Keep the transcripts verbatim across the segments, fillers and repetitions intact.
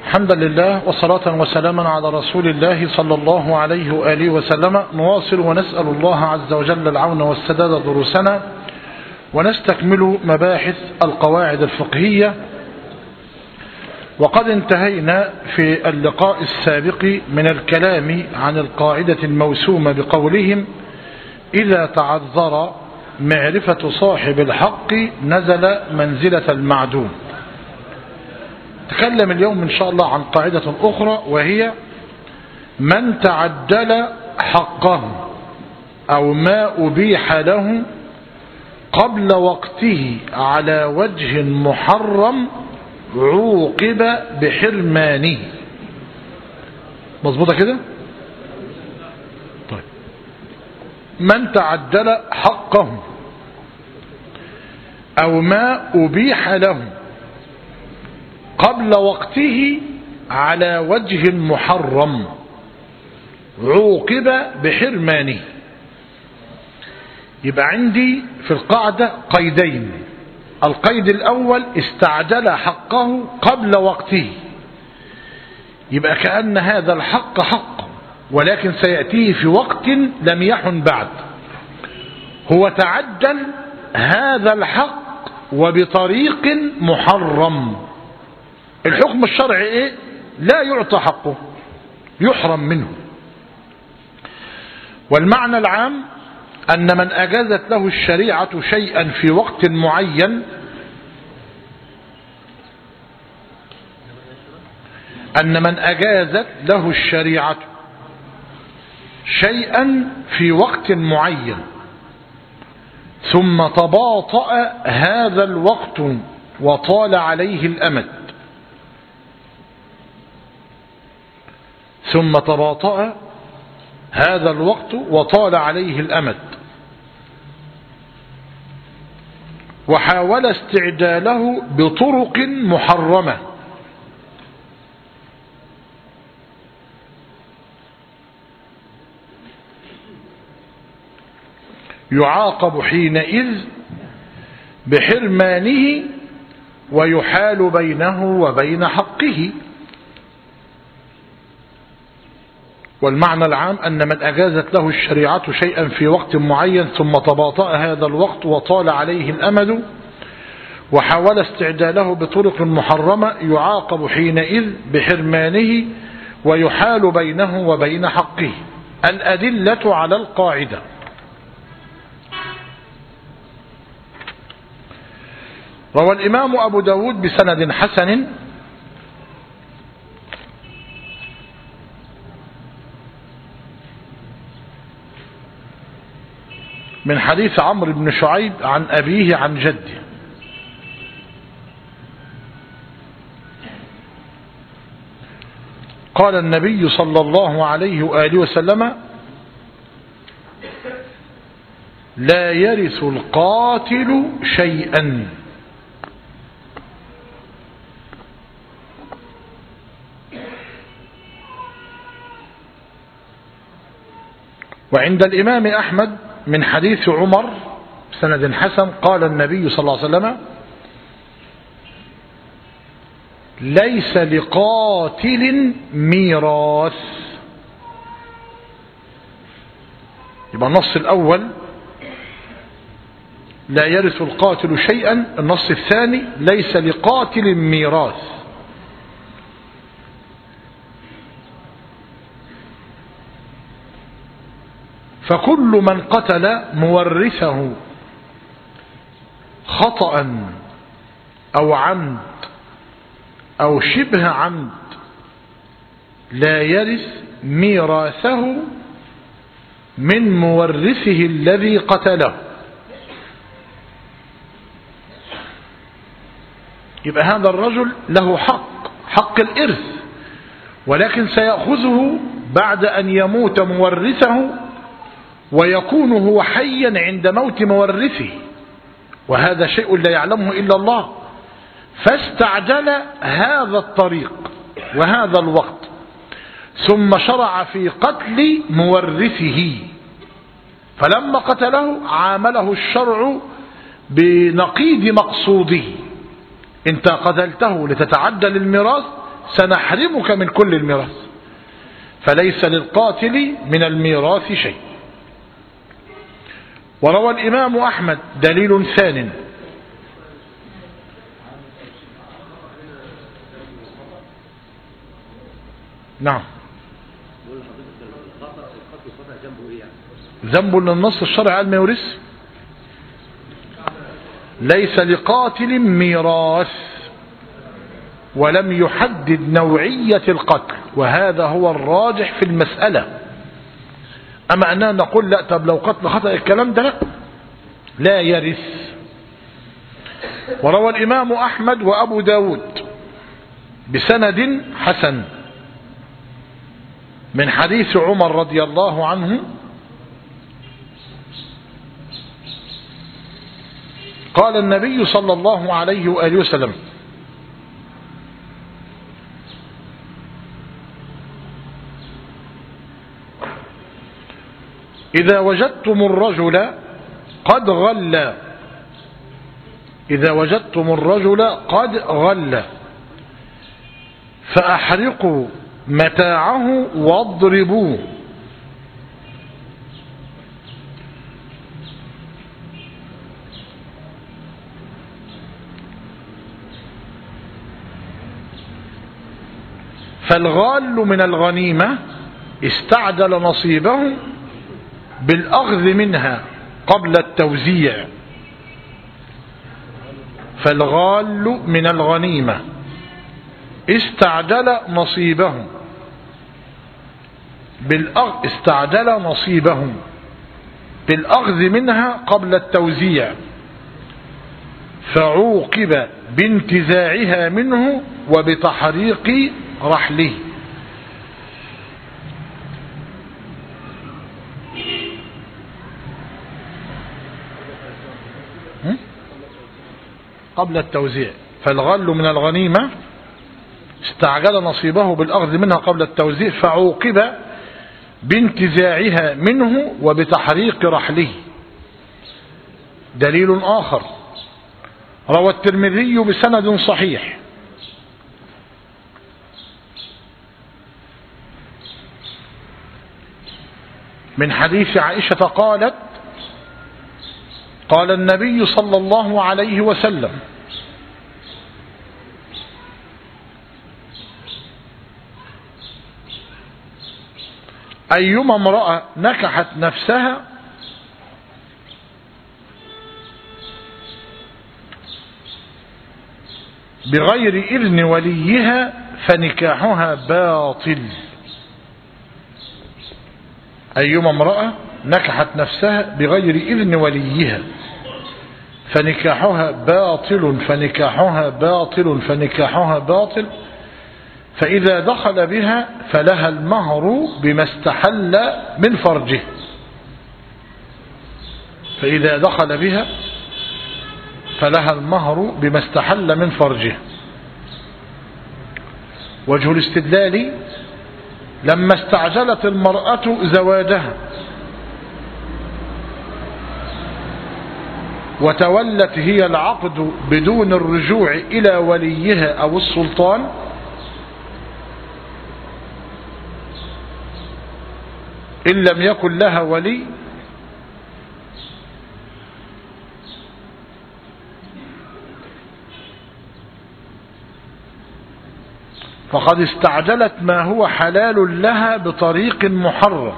حمدا لله وصلاة وسلاما على رسول الله صلى الله عليه وآله وسلم. نواصل ونسأل الله عز وجل العون والسداد دروسنا، ونستكمل مباحث القواعد الفقهية. وقد انتهينا في اللقاء السابق من الكلام عن القاعدة الموسومة بقولهم: إذا تعذر معرفة صاحب الحق نزل منزلة المعدوم. تكلم اليوم إن شاء الله عن قاعدة أخرى، وهي من تعدل حقه أو ما أبيح له قبل وقته على وجه محرم عوقب بحرمانه. مظبوطة كده؟ طيب، من تعدل حقه أو ما أبيح له قبل وقته على وجه محرم عوقب بحرمانه. يبقى عندي في القاعدة قيدين: القيد الأول استعجل حقه قبل وقته، يبقى كأن هذا الحق حق ولكن سيأتيه في وقت لم يحن بعد. هو تعجل هذا الحق وبطريق محرم. الحكم الشرعي ايه؟ لا يعطى حقه، يحرم منه. والمعنى العام أن من أجازت له الشريعة شيئا في وقت معين أن من أجازت له الشريعة شيئا في وقت معين ثم تباطأ هذا الوقت وطال عليه الأمد ثم تباطأ هذا الوقت وطال عليه الأمد وحاول استعجاله بطرق محرمة، يعاقب حينئذ بحرمانه ويحال بينه وبين حقه. والمعنى العام أن من أجازت له الشريعة شيئا في وقت معين ثم تباطأ هذا الوقت وطال عليه الأمد وحاول استعجاله بطرق محرمة يعاقب حينئذ بحرمانه ويحال بينه وبين حقه. الأدلة على القاعدة: روى الإمام أبو داود بسند حسن من حديث عمرو بن شعيب عن أبيه عن جده قال النبي صلى الله عليه وآله وسلم: لا يرث القاتل شيئا. وعند الإمام أحمد من حديث عمر بسند حسن قال النبي صلى الله عليه وسلم: ليس لقاتل ميراث. يبقى النص الأول لا يرث القاتل شيئا، النص الثاني ليس لقاتل ميراث. فكل من قتل مورثه خطأ أو عمد أو شبه عمد لا يرث ميراثه من مورثه الذي قتله. يبقى هذا الرجل له حق حق الإرث، ولكن سيأخذه بعد أن يموت مورثه ويكون هو حيا عند موت مورثه، وهذا شيء لا يعلمه إلا الله. فاستعجل هذا الطريق وهذا الوقت ثم شرع في قتل مورثه، فلما قتله عامله الشرع بنقيض مقصوده. انت قتلته لتتعدى للميراث سنحرمك من كل الميراث، فليس للقاتل من الميراث شيء. وروى الإمام أحمد دليل ثان. نعم. ذنب للنص الشرعي قال ما يورث. ليس لقاتل ميراث ولم يحدد نوعية القتل، وهذا هو الراجح في المسألة. أما أننا نقول لا، طب لو قتل خطأ الكلام ده لا, لا يرث. وروى الإمام أحمد وأبو داود بسند حسن من حديث عمر رضي الله عنه قال النبي صلى الله عليه وآله وسلم: إذا وجدتم الرجل قد غل إذا وجدتم الرجل قد غل فأحرقوا متاعه واضربوه. فالغال من الغنيمة استعجل نصيبه بالأخذ منها قبل التوزيع. فالغال من الغنيمة استعجل نصيبه بالأخذ استعجل نصيبه بالأخذ منها قبل التوزيع، فعوقب بانتزاعها منه وبتحريق رحله. قبل التوزيع. فالغل من الغنيمة استعجل نصيبه بالأخذ منها قبل التوزيع، فعوقب بانتزاعها منه وبتحريق رحله. دليل آخر روى الترمذي بسند صحيح من حديث عائشة قالت: قال النبي صلى الله عليه وسلم: أيما امرأة نكحت نفسها بغير إذن وليها فنكاحها باطل. أيما امرأة نكحت نفسها بغير إذن وليها فنكاحها باطل فنكاحها باطل فنكاحها باطل فإذا دخل بها فلها المهر بما استحل من فرجه. فإذا دخل بها فلها المهر بما استحل من فرجه. وجه الاستدلال: لما استعجلت المرأة زواجها وتولت هي العقد بدون الرجوع إلى وليها أو السلطان، إن لم يكن لها ولي، فقد استعجلت ما هو حلال لها بطريق محرم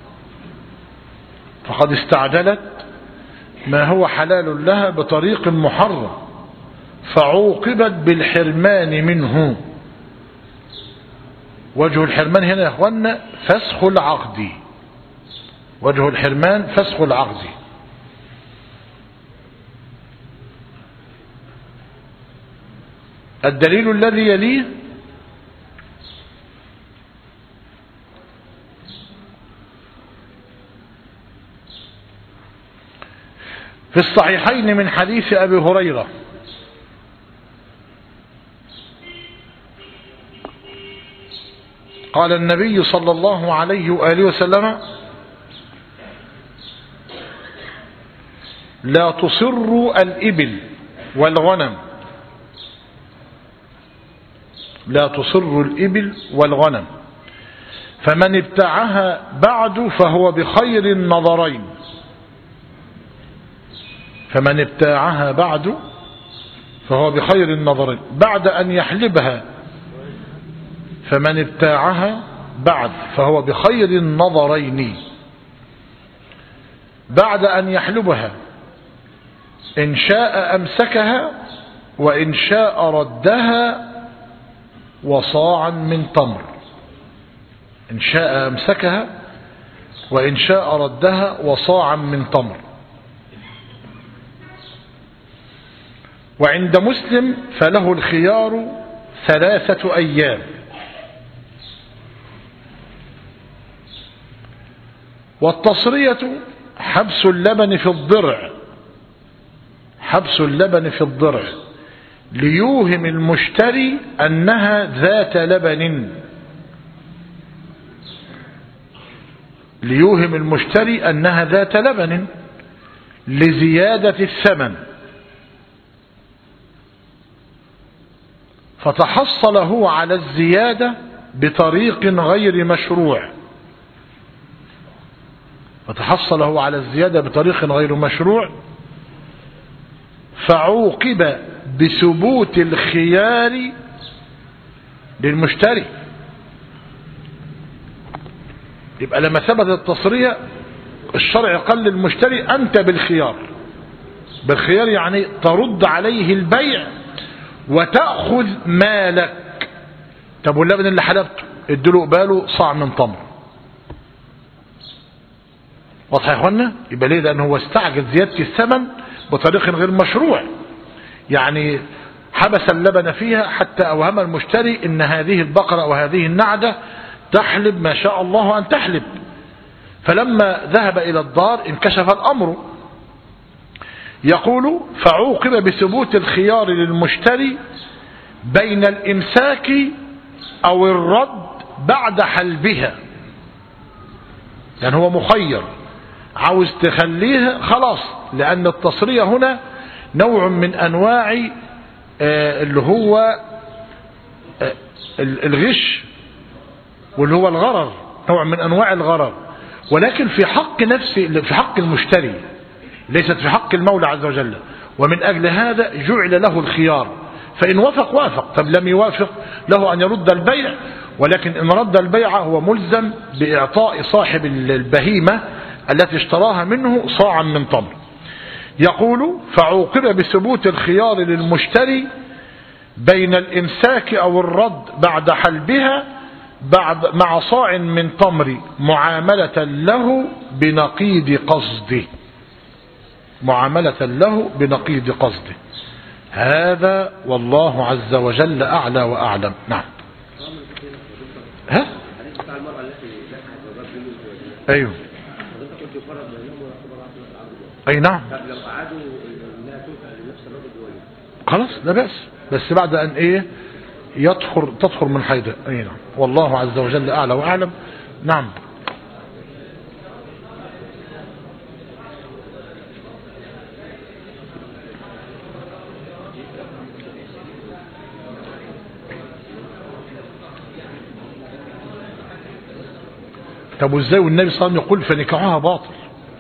فقد استعجلت ما هو حلال لها بطريق محرم فعوقبت بالحرمان منه. وجه الحرمان هنا يا اخوانا فسخ العقد. وجه الحرمان فسخ العقد. الدليل الذي يليه: في الصحيحين من حديث أبي هريرة قال النبي صلى الله عليه وآله وسلم: لا تصروا الإبل والغنم لا تصر الإبل والغنم. فمن ابتاعها بعد فهو بخير النظرين. فمن ابتاعها بعد فهو بخير النظرين بعد أن يحلبها. فمن ابتاعها بعد فهو بخير النظرين بعد أن يحلبها، إن شاء أمسكها وإن شاء ردها وصاعا من تمر. إن شاء أمسكها وإن شاء ردها وصاعا من تمر. وعند مسلم فله الخيار ثلاثة أيام. والتصرية حبس اللبن في الضرع حبس اللبن في الضرع ليوهم المشتري أنها ذات لبن ليوهم المشتري أنها ذات لبن لزيادة الثمن، فتحصل هو على الزيادة بطريق غير مشروع فتحصل هو على الزيادة بطريق غير مشروع فعوقب بثبوت الخيار للمشتري. يبقى لما ثبت التصرية الشرع قال للمشتري أنت بالخيار. بالخيار يعني ترد عليه البيع وتأخذ مالك. طب واللبن اللي حلبته اديله قباله صاع من تمر. واضح يا اخوانا؟ يبقى ليه؟ لأنه هو استعجل زيادة الثمن بطريق غير مشروع، يعني حبس اللبن فيها حتى أوهم المشتري ان هذه البقرة وهذه النعجة تحلب ما شاء الله أن تحلب. فلما ذهب إلى الدار انكشف الأمر. يقول فعوقب بثبوت الخيار للمشتري بين الإمساك أو الرد بعد حلبها. يعني هو مخير، عاوز تخليها خلاص، لأن التصرية هنا نوع من أنواع اللي هو الغش واللي هو الغرر، نوع من أنواع الغرر، ولكن في حق نفسه، في حق المشتري، ليست في حق المولى عز وجل. ومن أجل هذا جعل له الخيار، فإن وافق وافق، طب لم يوافق له أن يرد البيع، ولكن إن رد البيع هو ملزم بإعطاء صاحب البهيمة التي اشتراها منه صاعا من تمر. يقول فعوقب بثبوت الخيار للمشتري بين الإمساك أو الرد بعد حلبها بعد مع صاع من تمر معاملة له بنقيض قصده معاملة له بنقيض قصده. هذا والله عز وجل أعلى وأعلم. نعم. ها؟ أيوه. أي نعم. خلاص لا بأس، بس بعد أن إيه يدخل تدخل من حيدة. أي نعم. والله عز وجل أعلى وأعلم. نعم. طب وازاي والنبي صلى الله عليه وسلم يقول فنكاحها باطل؟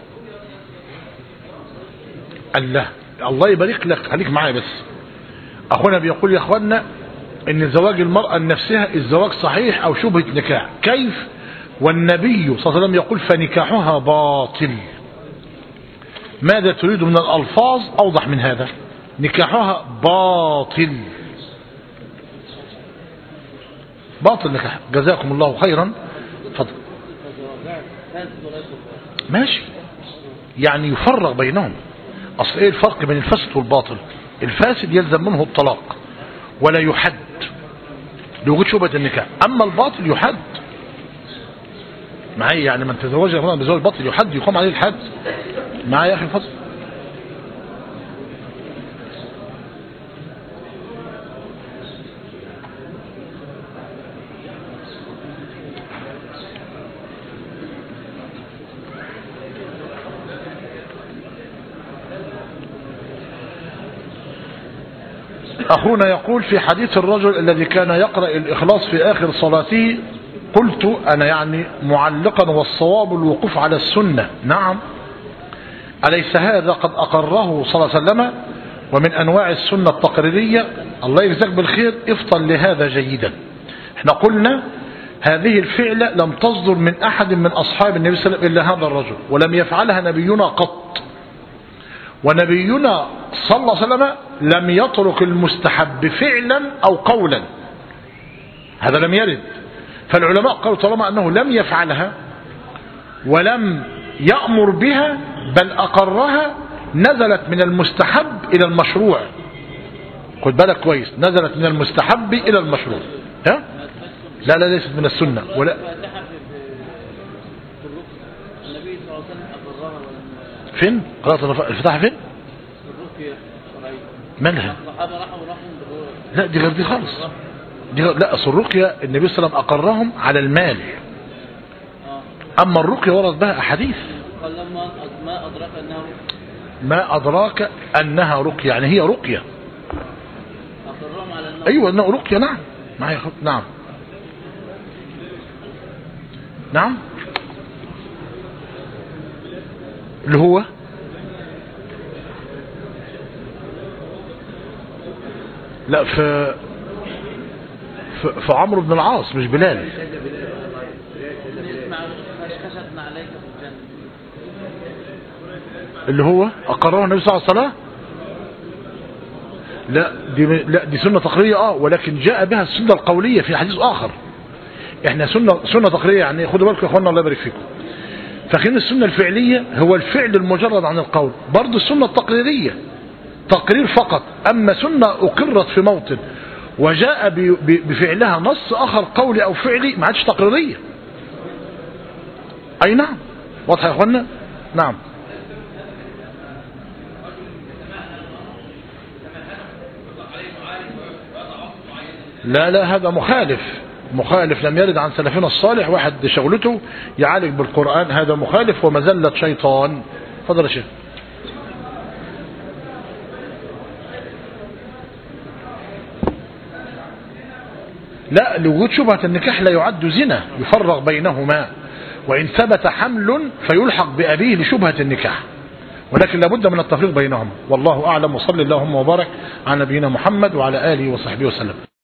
الله الله يبارك لك، خليك معايا بس. اخونا بيقول يا اخوانا ان زواج المرأة نفسها الزواج صحيح او شبهة نكاح، كيف والنبي صلى الله عليه وسلم يقول فنكاحها باطل؟ ماذا تريد من الالفاظ اوضح من هذا؟ نكاحها باطل، باطل نكاح. جزاكم الله خيرا. اتفضل. ماشي، يعني يفرق بينهم. اصل ايه الفرق بين الفاسد والباطل؟ الفاسد يلزم منه الطلاق ولا يحد لوجود شبهة النكاح، اما الباطل يحد. معايا؟ يعني من تزوج هنا بزوج الباطل يحد، يقام عليه الحد. معايا يا اخي الفضل؟ أخونا يقول في حديث الرجل الذي كان يقرأ الإخلاص في آخر صلاته، قلت أنا يعني معلقا والصواب الوقوف على السنة. نعم، أليس هذا قد أقره صلى الله عليه وسلم ومن أنواع السنة التقريرية؟ الله يجزاك بالخير، افطن لهذا جيدا. احنا قلنا هذه الفعلة لم تصدر من أحد من أصحاب النبي صلى الله عليه وسلم إلا هذا الرجل، ولم يفعلها نبينا قط. ونبينا صلى الله عليه وسلم لم يترك المستحب فعلا أو قولا، هذا لم يرد. فالعلماء قالوا طالما أنه لم يفعلها ولم يأمر بها بل أقرها، نزلت من المستحب إلى المشروع. خد بالك كويس، نزلت من المستحب إلى المشروع. ها؟ لا لا ليست من السنة ولا. فين قرأت الفتحة فين؟ مالها؟ لا دي غير دي خالص. دي غير... لا أصل الرقية النبي صلى الله عليه وسلم أقرهم على المال، أما الرقية ورد بها أحاديث. ما أدراك أنها ما أدراك أنها رقية، يعني هي رقية. أيوة أنها رقية. نعم معي. نعم نعم اللي هو لا في في, في عمرو بن العاص مش بلال. اللي هو أقرره النبي صلى الله عليه وسلم. لا دي لا دي سنة تقريرية اه ولكن جاء بها السنة القولية في حديث آخر. احنا سنة سنة تقريرية، يعني خدوا بالكم يا اخوانا الله يبارك فيكم. فخين السنة الفعلية هو الفعل المجرد عن القول، برضه السنة التقريرية تقرير فقط. أما سنة أقرت في موطن وجاء بفعلها نص آخر قولي أو فعلي ما عادش تقريرية. أي نعم، واضح يا اخوانا. نعم لا لا هذا مخالف مخالف لم يرد عن سلفنا الصالح. واحد شغلته يعالج بالقرآن، هذا مخالف ومزلة شيطان. فضل يا شيخ. لا لوجود شبهة النكاح لا يعد زنا يفرق بينهما، وإن ثبت حمل فيلحق بأبيه لشبهة النكاح، ولكن لابد من التفريق بينهما. والله أعلم، وصلى اللهم وبارك على نبينا محمد وعلى آله وصحبه وسلم.